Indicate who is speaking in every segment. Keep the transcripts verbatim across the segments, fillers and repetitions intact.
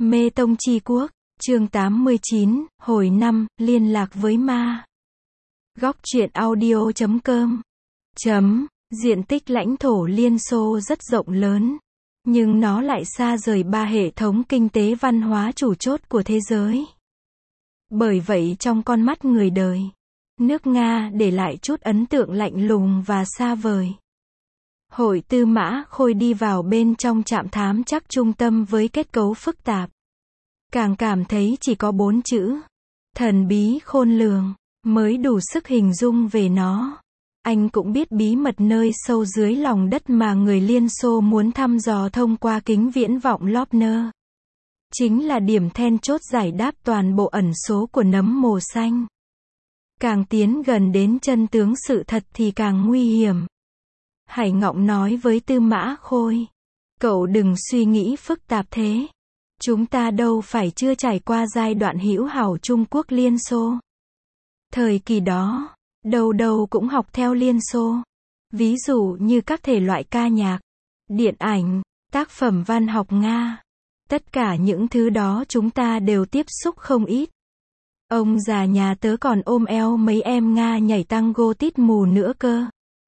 Speaker 1: Mê Tông Chi Quốc, chương tám mươi chín, hồi năm, liên lạc với ma. Góc truyện audio chấm com. Chấm, diện tích lãnh thổ Liên Xô rất rộng lớn, nhưng nó lại xa rời ba hệ thống kinh tế văn hóa chủ chốt của thế giới. Bởi vậy trong con mắt người đời, nước Nga để lại chút ấn tượng lạnh lùng và xa vời. Hội Tư Mã Khôi đi vào bên trong trạm thám chắc trung tâm với kết cấu phức tạp. Càng cảm thấy chỉ có bốn chữ, thần bí khôn lường, mới đủ sức hình dung về nó. Anh cũng biết bí mật nơi sâu dưới lòng đất mà người Liên Xô muốn thăm dò thông qua kính viễn vọng Lopner. Chính là điểm then chốt giải đáp toàn bộ ẩn số của nấm mồ xanh. Càng tiến gần đến chân tướng sự thật thì càng nguy hiểm. Hải Ngọng nói với Tư Mã Khôi, cậu đừng suy nghĩ phức tạp thế. Chúng ta đâu phải chưa trải qua giai đoạn hữu hảo Trung Quốc Liên Xô. Thời kỳ đó, đâu đâu cũng học theo Liên Xô. Ví dụ như các thể loại ca nhạc, điện ảnh, tác phẩm văn học Nga. Tất cả những thứ đó chúng ta đều tiếp xúc không ít. Ông già nhà tớ còn ôm eo mấy em Nga nhảy tango tít mù nữa cơ.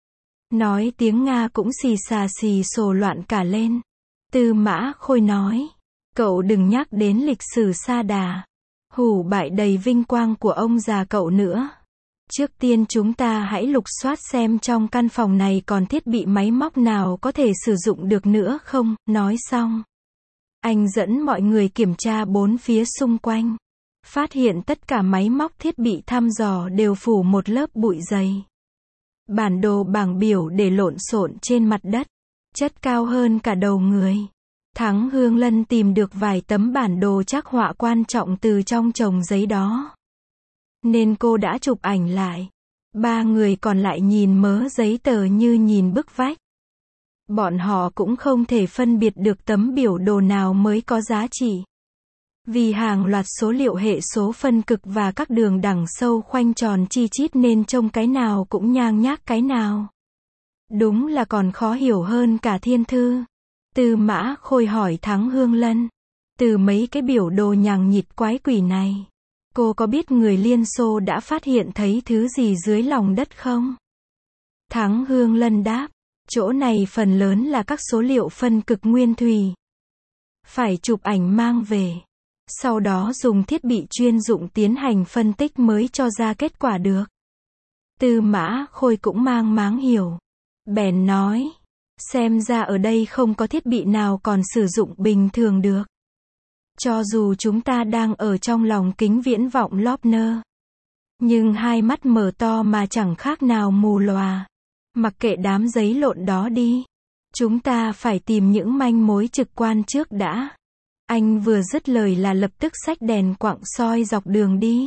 Speaker 1: Nói tiếng Nga cũng xì xà xì xồ loạn cả lên. Tư Mã Khôi nói, cậu đừng nhắc đến lịch sử sa đà, hủ bại đầy vinh quang của ông già cậu nữa. Trước tiên chúng ta hãy lục soát xem trong căn phòng này còn thiết bị máy móc nào có thể sử dụng được nữa không. Nói xong, anh dẫn mọi người kiểm tra bốn phía xung quanh. Phát hiện tất cả máy móc thiết bị thăm dò đều phủ một lớp bụi dày. Bản đồ bảng biểu để lộn xộn trên mặt đất, chất cao hơn cả đầu người. Thắng Hương Lân tìm được vài tấm bản đồ trắc họa quan trọng từ trong chồng giấy đó. Nên cô đã chụp ảnh lại. Ba người còn lại nhìn mớ giấy tờ như nhìn bức vách. Bọn họ cũng không thể phân biệt được tấm biểu đồ nào mới có giá trị. Vì hàng loạt số liệu hệ số phân cực và các đường đẳng sâu khoanh tròn chi chít nên trông cái nào cũng nhang nhác cái nào. Đúng là còn khó hiểu hơn cả thiên thư. Tư Mã Khôi hỏi Thắng Hương Lân, từ mấy cái biểu đồ nhằng nhịt quái quỷ này, cô có biết người Liên Xô đã phát hiện thấy thứ gì dưới lòng đất không? Thắng Hương Lân đáp, chỗ này phần lớn là các số liệu phân cực nguyên thủy. Phải chụp ảnh mang về. Sau đó dùng thiết bị chuyên dụng tiến hành phân tích mới cho ra kết quả được. Tư Mã Khôi cũng mang máng hiểu. Bèn nói, xem ra ở đây không có thiết bị nào còn sử dụng bình thường được. Cho dù chúng ta đang ở trong lòng kính viễn vọng Lopner. Nhưng hai mắt mở to mà chẳng khác nào mù lòa. Mặc kệ đám giấy lộn đó đi. Chúng ta phải tìm những manh mối trực quan trước đã. Anh vừa dứt lời là lập tức xách đèn quặng soi dọc đường đi.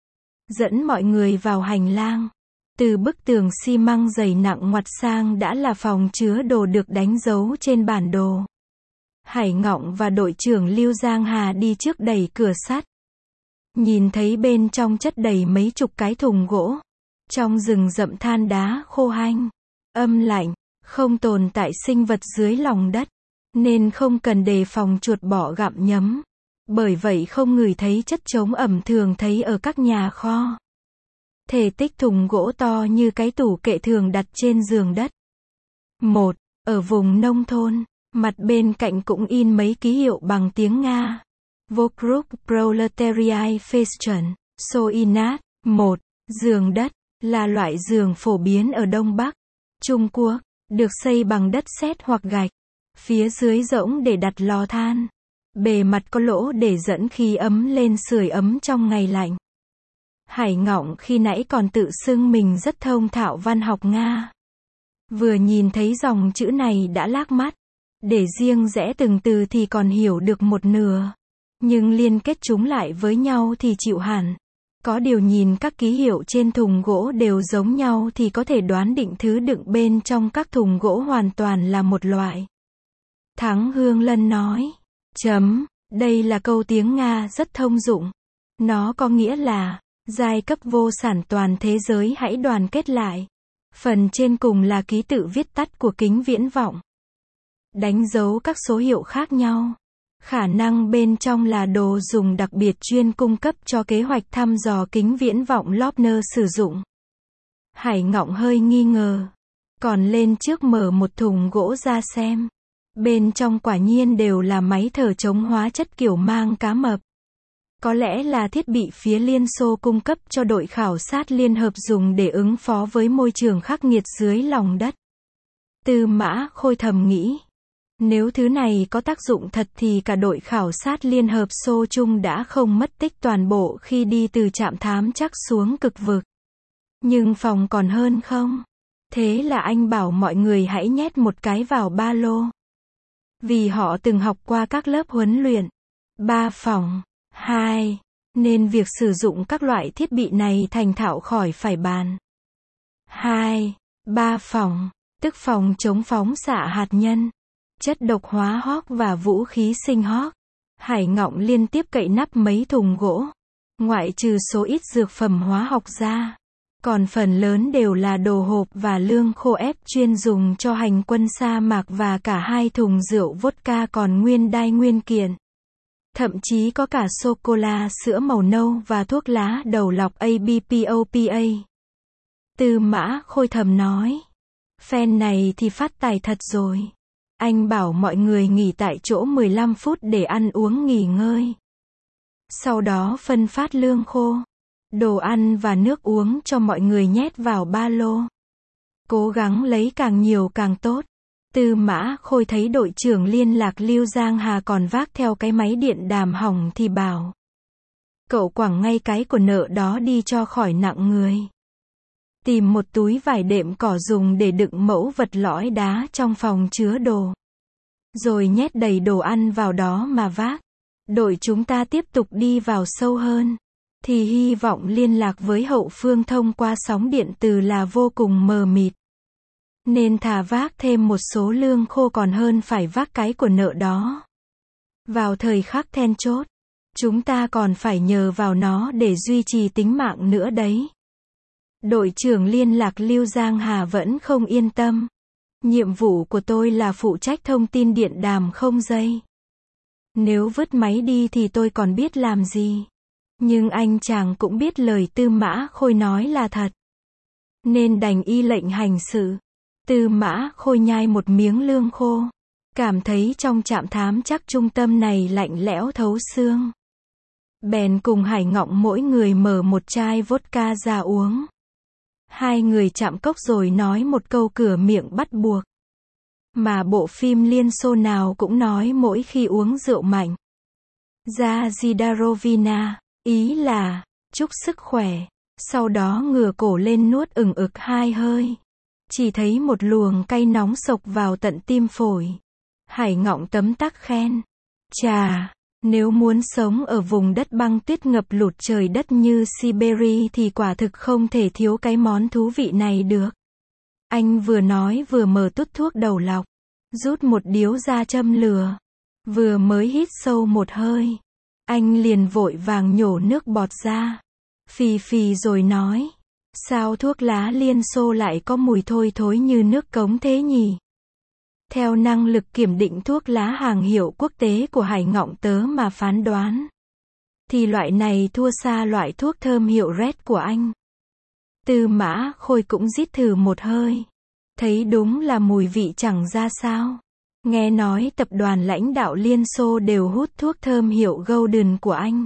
Speaker 1: Dẫn mọi người vào hành lang. Từ bức tường xi măng dày nặng ngoặt sang đã là phòng chứa đồ được đánh dấu trên bản đồ. Hải Ngọng và đội trưởng Lưu Giang Hà đi trước đẩy cửa sắt. Nhìn thấy bên trong chất đầy mấy chục cái thùng gỗ. Trong rừng rậm than đá khô hanh, âm lạnh, không tồn tại sinh vật dưới lòng đất. Nên không cần đề phòng chuột bọ gặm nhấm. Bởi vậy không ngửi thấy chất chống ẩm thường thấy ở các nhà kho. Thể tích thùng gỗ to như cái tủ kệ thường đặt trên giường đất. Một, ở vùng nông thôn, mặt bên cạnh cũng in mấy ký hiệu bằng tiếng Nga. Vokruk Proletariat Fashion, Soinat. Một, giường đất, là loại giường phổ biến ở Đông Bắc, Trung Quốc, được xây bằng đất sét hoặc gạch. Phía dưới rỗng để đặt lò than. Bề mặt có lỗ để dẫn khí ấm lên sưởi ấm trong ngày lạnh. Hải Ngọng khi nãy còn tự xưng mình rất thông thạo văn học Nga. Vừa nhìn thấy dòng chữ này đã lác mắt. Để riêng rẽ từng từ thì còn hiểu được một nửa. Nhưng liên kết chúng lại với nhau thì chịu hẳn. Có điều nhìn các ký hiệu trên thùng gỗ đều giống nhau thì có thể đoán định thứ đựng bên trong các thùng gỗ hoàn toàn là một loại. Thắng Hương Lân nói, chấm, đây là câu tiếng Nga rất thông dụng. Nó có nghĩa là, giai cấp vô sản toàn thế giới hãy đoàn kết lại. Phần trên cùng là ký tự viết tắt của kính viễn vọng. Đánh dấu các số hiệu khác nhau. Khả năng bên trong là đồ dùng đặc biệt chuyên cung cấp cho kế hoạch thăm dò kính viễn vọng Lobner sử dụng. Hải Ngọng hơi nghi ngờ. Còn lên trước mở một thùng gỗ ra xem. Bên trong quả nhiên đều là máy thở chống hóa chất kiểu mang cá mập. Có lẽ là thiết bị phía Liên Xô cung cấp cho đội khảo sát liên hợp dùng để ứng phó với môi trường khắc nghiệt dưới lòng đất. Tư Mã Khôi thầm nghĩ. Nếu thứ này có tác dụng thật thì cả đội khảo sát liên hợp Xô Trung đã không mất tích toàn bộ khi đi từ trạm thám chắc xuống cực vực. Nhưng phòng còn hơn không? Thế là anh bảo mọi người hãy nhét một cái vào ba lô. Vì họ từng học qua các lớp huấn luyện. Ba phòng. Hai. Nên việc sử dụng các loại thiết bị này thành thạo khỏi phải bàn. Hai. Ba phòng. Tức phòng chống phóng xạ hạt nhân, chất độc hóa học và vũ khí sinh học. Hải Ngọng liên tiếp cậy nắp mấy thùng gỗ. Ngoại trừ số ít dược phẩm hóa học ra. Còn phần lớn đều là đồ hộp và lương khô ép chuyên dùng cho hành quân sa mạc và cả hai thùng rượu vodka còn nguyên đai nguyên kiện. Thậm chí có cả sô-cô-la sữa màu nâu và thuốc lá đầu lọc a bê pê o pê a. Tư Mã Khôi thầm nói. Phen này thì phát tài thật rồi. Anh bảo mọi người nghỉ tại chỗ mười lăm phút để ăn uống nghỉ ngơi. Sau đó phân phát lương khô, đồ ăn và nước uống cho mọi người nhét vào ba lô. Cố gắng lấy càng nhiều càng tốt. Tư Mã Khôi thấy đội trưởng liên lạc Lưu Giang Hà còn vác theo cái máy điện đàm hỏng thì bảo. Cậu quẳng ngay cái của nợ đó đi cho khỏi nặng người. Tìm một túi vải đệm cỏ dùng để đựng mẫu vật lõi đá trong phòng chứa đồ. Rồi nhét đầy đồ ăn vào đó mà vác. Đội chúng ta tiếp tục đi vào sâu hơn. Thì hy vọng liên lạc với hậu phương thông qua sóng điện từ là vô cùng mờ mịt. Nên thà vác thêm một số lương khô còn hơn phải vác cái của nợ đó. Vào thời khắc then chốt, chúng ta còn phải nhờ vào nó để duy trì tính mạng nữa đấy. Đội trưởng liên lạc Lưu Giang Hà vẫn không yên tâm. Nhiệm vụ của tôi là phụ trách thông tin điện đàm không dây. Nếu vứt máy đi thì tôi còn biết làm gì. Nhưng anh chàng cũng biết lời Tư Mã Khôi nói là thật. Nên đành y lệnh hành sự. Tư Mã Khôi nhai một miếng lương khô. Cảm thấy trong trạm thám chắc trung tâm này lạnh lẽo thấu xương. Bèn cùng Hải Ngọng mỗi người mở một chai vodka ra uống. Hai người chạm cốc rồi nói một câu cửa miệng bắt buộc. Mà bộ phim Liên Xô nào cũng nói mỗi khi uống rượu mạnh. Ra Zidarovina, ý là, chúc sức khỏe. Sau đó ngửa cổ lên nuốt ửng ực hai hơi. Chỉ thấy một luồng cay nóng xộc vào tận tim phổi. Hải Ngọng tấm tắc khen. Chà, nếu muốn sống ở vùng đất băng tuyết ngập lụt trời đất như Siberia thì quả thực không thể thiếu cái món thú vị này được. Anh vừa nói vừa mở tút thuốc đầu lọc. Rút một điếu ra châm lửa. Vừa mới hít sâu một hơi. Anh liền vội vàng nhổ nước bọt ra. Phì phì rồi nói. Sao thuốc lá Liên Xô lại có mùi thôi thối như nước cống thế nhỉ? Theo năng lực kiểm định thuốc lá hàng hiệu quốc tế của Hải Ngọng tớ mà phán đoán. Thì loại này thua xa loại thuốc thơm hiệu Red của anh. Tư Mã Khôi cũng rít thử một hơi. Thấy đúng là mùi vị chẳng ra sao. Nghe nói tập đoàn lãnh đạo Liên Xô đều hút thuốc thơm hiệu Golden của anh.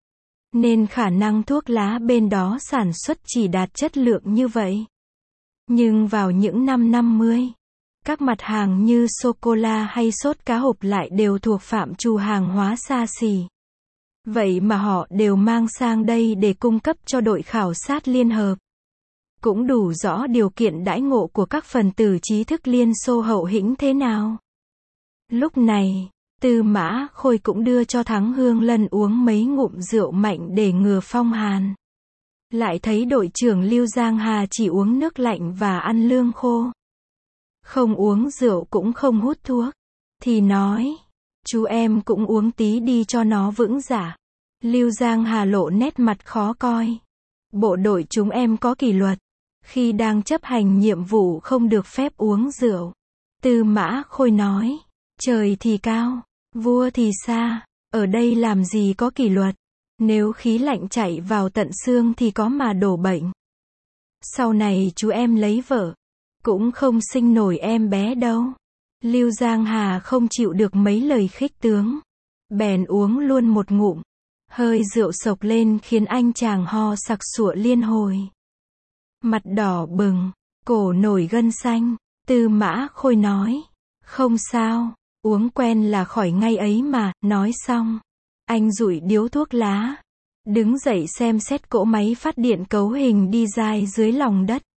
Speaker 1: Nên khả năng thuốc lá bên đó sản xuất chỉ đạt chất lượng như vậy. Nhưng vào những năm năm mươi, các mặt hàng như sô-cô-la hay sốt cá hộp lại đều thuộc phạm trù hàng hóa xa xỉ. Vậy mà họ đều mang sang đây để cung cấp cho đội khảo sát liên hợp. Cũng đủ rõ điều kiện đãi ngộ của các phần tử trí thức Liên Xô hậu hĩnh thế nào. Lúc này, Tư Mã Khôi cũng đưa cho Thắng Hương Lân uống mấy ngụm rượu mạnh để ngừa phong hàn. Lại thấy đội trưởng Lưu Giang Hà chỉ uống nước lạnh và ăn lương khô. Không uống rượu cũng không hút thuốc. Thì nói, chú em cũng uống tí đi cho nó vững dạ. Lưu Giang Hà lộ nét mặt khó coi. Bộ đội chúng em có kỷ luật. Khi đang chấp hành nhiệm vụ không được phép uống rượu. Tư Mã Khôi nói, trời thì cao, Vua thì xa, ở đây làm gì có kỷ luật. Nếu khí lạnh chạy vào tận xương thì có mà đổ bệnh. Sau này chú em lấy vợ, cũng không sinh nổi em bé đâu. Lưu Giang Hà không chịu được mấy lời khích tướng. Bèn uống luôn một ngụm. Hơi rượu sộc lên khiến anh chàng ho sặc sụa liên hồi. Mặt đỏ bừng, cổ nổi gân xanh. Tư Mã Khôi nói. Không sao, uống quen là khỏi ngay ấy mà. Nói xong, anh dụi điếu thuốc lá. Đứng dậy xem xét cỗ máy phát điện cấu hình đi dai dưới lòng đất.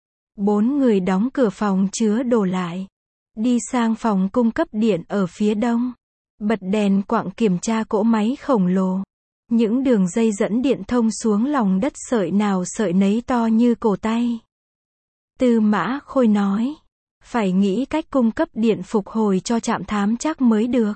Speaker 1: Bốn người đóng cửa phòng chứa đồ lại. Đi sang phòng cung cấp điện ở phía đông. Bật đèn quặng kiểm tra cỗ máy khổng lồ. Những đường dây dẫn điện thông xuống lòng đất sợi nào sợi nấy to như cổ tay. Tư Mã Khôi nói. Phải nghĩ cách cung cấp điện phục hồi cho trạm thám chắc mới được.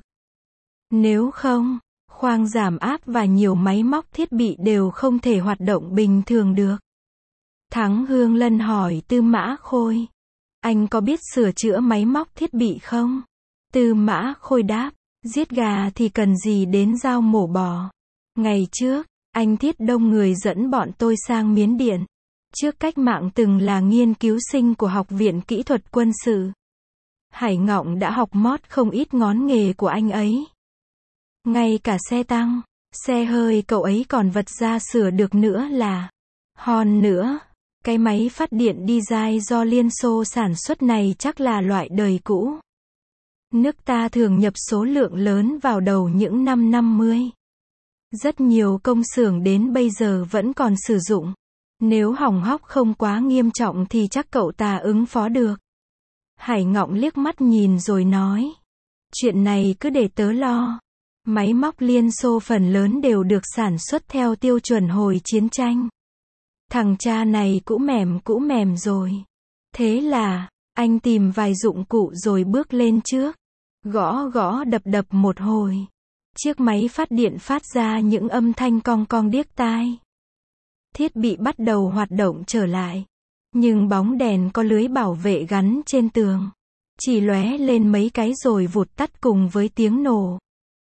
Speaker 1: Nếu không, khoang giảm áp và nhiều máy móc thiết bị đều không thể hoạt động bình thường được. Thắng Hương Lân hỏi Tư Mã Khôi. Anh có biết sửa chữa máy móc thiết bị không? Tư Mã Khôi đáp. Giết gà thì cần gì đến dao mổ bò. Ngày trước, anh Thiết Đông người dẫn bọn tôi sang Miến Điện. Trước cách mạng từng là nghiên cứu sinh của Học viện Kỹ thuật Quân sự. Hải Ngọng đã học mót không ít ngón nghề của anh ấy. Ngay cả xe tăng, xe hơi cậu ấy còn vật ra sửa được nữa là. Hòn nữa, cái máy phát điện diesel do Liên Xô sản xuất này chắc là loại đời cũ. Nước ta thường nhập số lượng lớn vào đầu những năm năm mươi. Rất nhiều công xưởng đến bây giờ vẫn còn sử dụng. Nếu hỏng hóc không quá nghiêm trọng thì chắc cậu ta ứng phó được. Hải Ngọng liếc mắt nhìn rồi nói. Chuyện này cứ để tớ lo. Máy móc Liên Xô phần lớn đều được sản xuất theo tiêu chuẩn hồi chiến tranh. Thằng cha này cũ mềm cũ mềm rồi. Thế là, anh tìm vài dụng cụ rồi bước lên trước. Gõ gõ đập đập một hồi. Chiếc máy phát điện phát ra những âm thanh cong cong điếc tai. Thiết bị bắt đầu hoạt động trở lại. Nhưng bóng đèn có lưới bảo vệ gắn trên tường. Chỉ lóe lên mấy cái rồi vụt tắt cùng với tiếng nổ.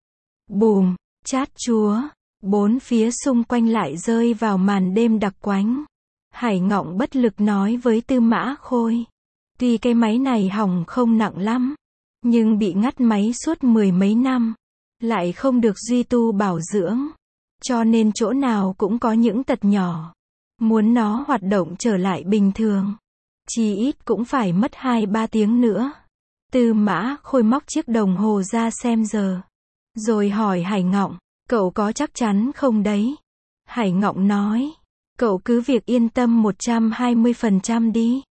Speaker 1: Bùm, chát chúa. Bốn phía xung quanh lại rơi vào màn đêm đặc quánh. Hải Ngọng bất lực nói với Tư Mã Khôi. Tuy cái máy này hỏng không nặng lắm. Nhưng bị ngắt máy suốt mười mấy năm. Lại không được duy tu bảo dưỡng. Cho nên chỗ nào cũng có những tật nhỏ. Muốn nó hoạt động trở lại bình thường. Chỉ ít cũng phải mất hai ba tiếng nữa. Tư Mã Khôi móc chiếc đồng hồ ra xem giờ. Rồi hỏi Hải Ngọng. Cậu có chắc chắn không đấy? Hải Ngọng nói. Cậu cứ việc yên tâm một trăm hai mươi phần trăm đi.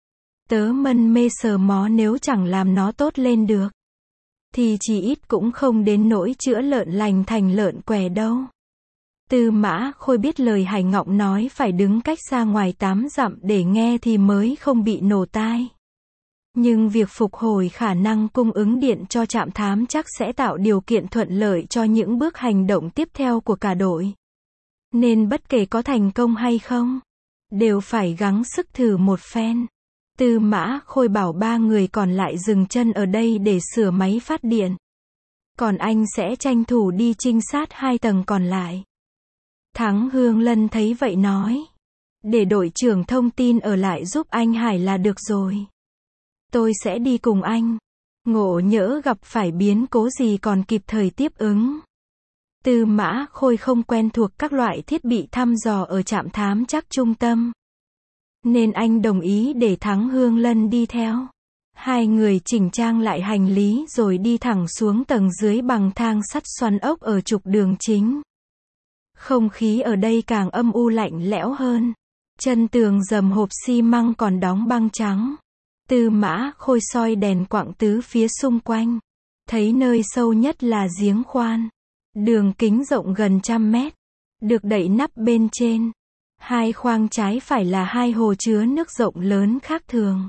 Speaker 1: Tớ mân mê sờ mó nếu chẳng làm nó tốt lên được. Thì chỉ ít cũng không đến nỗi chữa lợn lành thành lợn què đâu. Tư Mã Khôi biết lời Hải Ngọng nói phải đứng cách xa ngoài tám dặm để nghe thì mới không bị nổ tai. Nhưng việc phục hồi khả năng cung ứng điện cho trạm thám chắc sẽ tạo điều kiện thuận lợi cho những bước hành động tiếp theo của cả đội. Nên bất kể có thành công hay không, đều phải gắng sức thử một phen. Tư Mã Khôi bảo ba người còn lại dừng chân ở đây để sửa máy phát điện. Còn anh sẽ tranh thủ đi trinh sát hai tầng còn lại. Thắng Hương Lân thấy vậy nói. Để đội trưởng thông tin ở lại giúp anh Hải là được rồi. Tôi sẽ đi cùng anh. Ngộ nhỡ gặp phải biến cố gì còn kịp thời tiếp ứng. Tư Mã Khôi không quen thuộc các loại thiết bị thăm dò ở trạm thám chắc trung tâm. Nên anh đồng ý để Thắng Hương Lân đi theo. Hai người chỉnh trang lại hành lý rồi đi thẳng xuống tầng dưới bằng thang sắt xoắn ốc ở trục đường chính. Không khí ở đây càng âm u lạnh lẽo hơn. Chân tường rầm hộp xi măng còn đóng băng trắng. Tư Mã Khôi soi đèn quặng tứ phía xung quanh. Thấy nơi sâu nhất là giếng khoan. Đường kính rộng gần trăm mét. Được đậy nắp bên trên. Hai khoang trái phải là hai hồ chứa nước rộng lớn khác thường.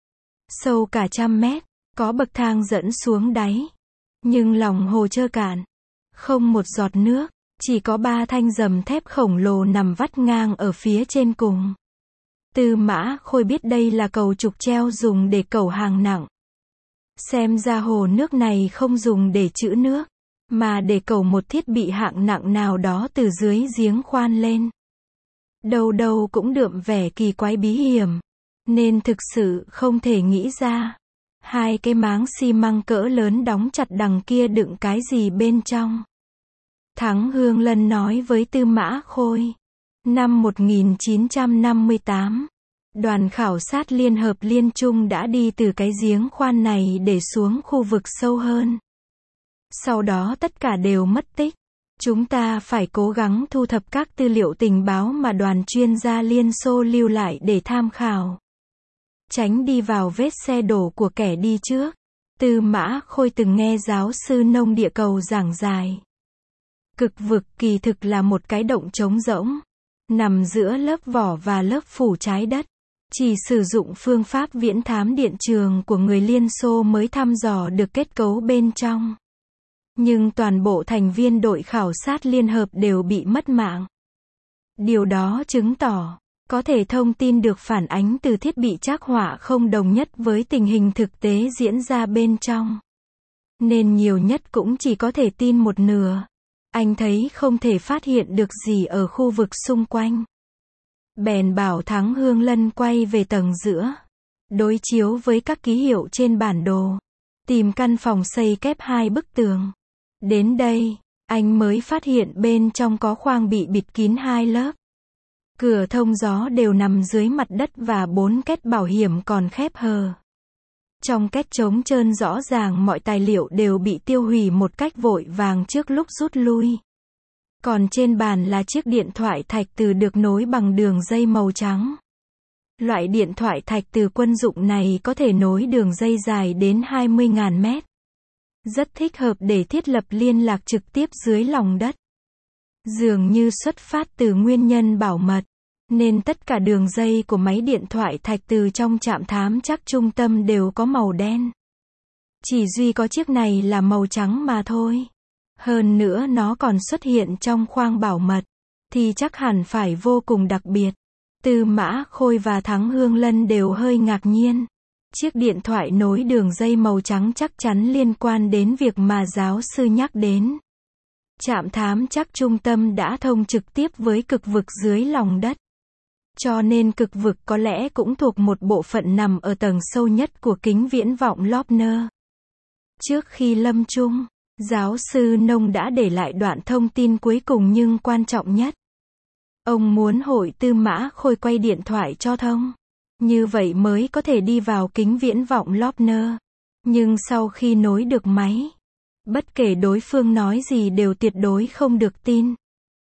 Speaker 1: Sâu cả trăm mét. Có bậc thang dẫn xuống đáy. Nhưng lòng hồ trơ cạn. Không một giọt nước. Chỉ có ba thanh rầm thép khổng lồ nằm vắt ngang ở phía trên cùng. Tư Mã Khôi biết đây là cầu trục treo dùng để cẩu hàng nặng. Xem ra hồ nước này không dùng để trữ nước. mà để cầu một thiết bị hạng nặng nào đó từ dưới giếng khoan lên. Đâu đâu cũng đượm vẻ kỳ quái bí hiểm, nên thực sự không thể nghĩ ra. Hai cái máng xi măng cỡ lớn đóng chặt đằng kia đựng cái gì bên trong. Thắng Hương Lân nói với Tư Mã Khôi. Năm một nghìn chín trăm năm mươi tám, đoàn khảo sát Liên hợp Liên Trung đã đi từ cái giếng khoan này để xuống khu vực sâu hơn. Sau đó tất cả đều mất tích. Chúng ta phải cố gắng thu thập các tư liệu tình báo mà đoàn chuyên gia Liên Xô lưu lại để tham khảo. Tránh đi vào vết xe đổ của kẻ đi trước. Tư Mã Khôi từng nghe giáo sư nông địa cầu giảng giải. Cực vực kỳ thực là một cái động trống rỗng, nằm giữa lớp vỏ và lớp phủ trái đất. Chỉ sử dụng phương pháp viễn thám điện trường của người Liên Xô mới thăm dò được kết cấu bên trong. Nhưng toàn bộ thành viên đội khảo sát liên hợp đều bị mất mạng. Điều đó chứng tỏ, có thể thông tin được phản ánh từ thiết bị trắc họa không đồng nhất với tình hình thực tế diễn ra bên trong. Nên nhiều nhất cũng chỉ có thể tin một nửa. Anh thấy không thể phát hiện được gì ở khu vực xung quanh. Bèn bảo Thắng Hương Lân quay về tầng giữa, đối chiếu với các ký hiệu trên bản đồ, tìm căn phòng xây kép hai bức tường. Đến đây, anh mới phát hiện bên trong có khoang bị bịt kín hai lớp. Cửa thông gió đều nằm dưới mặt đất và bốn két bảo hiểm còn khép hờ. Trong két trống trơn rõ ràng mọi tài liệu đều bị tiêu hủy một cách vội vàng trước lúc rút lui. Còn trên bàn là chiếc điện thoại thạch từ được nối bằng đường dây màu trắng. Loại điện thoại thạch từ quân dụng này có thể nối đường dây dài đến hai mươi nghìn mét. Rất thích hợp để thiết lập liên lạc trực tiếp dưới lòng đất. Dường như xuất phát từ nguyên nhân bảo mật, nên tất cả đường dây của máy điện thoại thạch từ trong trạm thám trắc trung tâm đều có màu đen. Chỉ duy có chiếc này là màu trắng mà thôi. Hơn nữa nó còn xuất hiện trong khoang bảo mật, thì chắc hẳn phải vô cùng đặc biệt. Tư Mã Khôi và Thắng Hương Lân đều hơi ngạc nhiên. Chiếc điện thoại nối đường dây màu trắng chắc chắn liên quan đến việc mà giáo sư nhắc đến. Trạm thám trắc trung tâm đã thông trực tiếp với cực vực dưới lòng đất. Cho nên cực vực có lẽ cũng thuộc một bộ phận nằm ở tầng sâu nhất của kính viễn vọng Lobner. Trước khi lâm chung, giáo sư Nông đã để lại đoạn thông tin cuối cùng nhưng quan trọng nhất. Ông muốn hội Tư Mã Khôi quay điện thoại cho thông. Như vậy mới có thể đi vào kính viễn vọng Lobner. Nhưng sau khi nối được máy, bất kể đối phương nói gì đều tuyệt đối không được tin.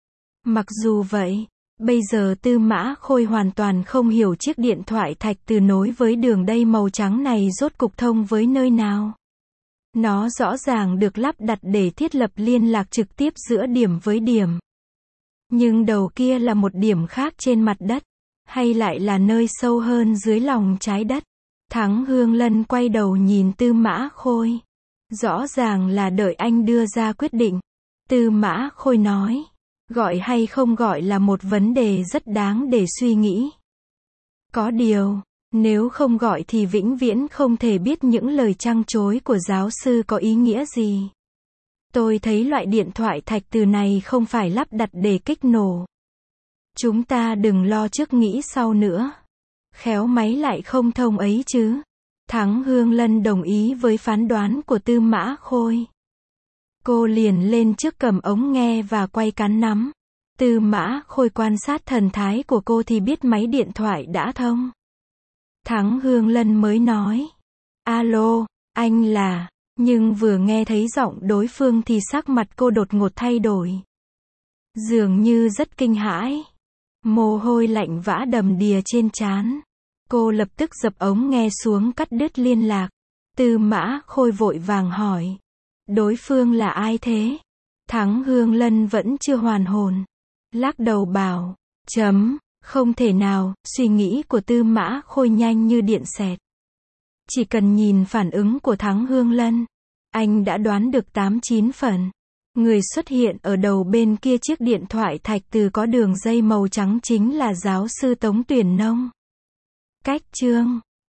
Speaker 1: Mặc dù vậy, bây giờ Tư Mã Khôi hoàn toàn không hiểu chiếc điện thoại thạch từ nối với đường dây màu trắng này rốt cục thông với nơi nào. Nó rõ ràng được lắp đặt để thiết lập liên lạc trực tiếp giữa điểm với điểm. Nhưng đầu kia là một điểm khác trên mặt đất, hay lại là nơi sâu hơn dưới lòng trái đất? Thắng Hương Lân quay đầu nhìn Tư Mã Khôi. Rõ ràng là đợi anh đưa ra quyết định. Tư Mã Khôi nói, gọi hay không gọi là một vấn đề rất đáng để suy nghĩ. Có điều, nếu không gọi thì vĩnh viễn không thể biết những lời trăng trối của giáo sư có ý nghĩa gì. Tôi thấy loại điện thoại thạch từ này không phải lắp đặt để kích nổ. Chúng ta đừng lo trước nghĩ sau nữa. Khéo máy lại không thông ấy chứ. Thắng Hương Lân đồng ý với phán đoán của Tư Mã Khôi. Cô liền lên trước cầm ống nghe và quay cán nắm. Tư Mã Khôi quan sát thần thái của cô thì biết máy điện thoại đã thông. Thắng Hương Lân mới nói, alo, anh là, nhưng vừa nghe thấy giọng đối phương thì sắc mặt cô đột ngột thay đổi. Dường như rất kinh hãi. Mồ hôi lạnh vã đầm đìa trên trán. Cô lập tức dập ống nghe xuống cắt đứt liên lạc. Tư Mã Khôi vội vàng hỏi, đối phương là ai thế? Thắng Hương Lân vẫn chưa hoàn hồn. Lắc đầu bảo, chấm, không thể nào. Suy nghĩ của Tư Mã Khôi nhanh như điện xẹt. Chỉ cần nhìn phản ứng của Thắng Hương Lân, anh đã đoán được tám chín phần. Người xuất hiện ở đầu bên kia chiếc điện thoại thạch từ có đường dây màu trắng chính là giáo sư Tống Tuyển Nông. Cách chương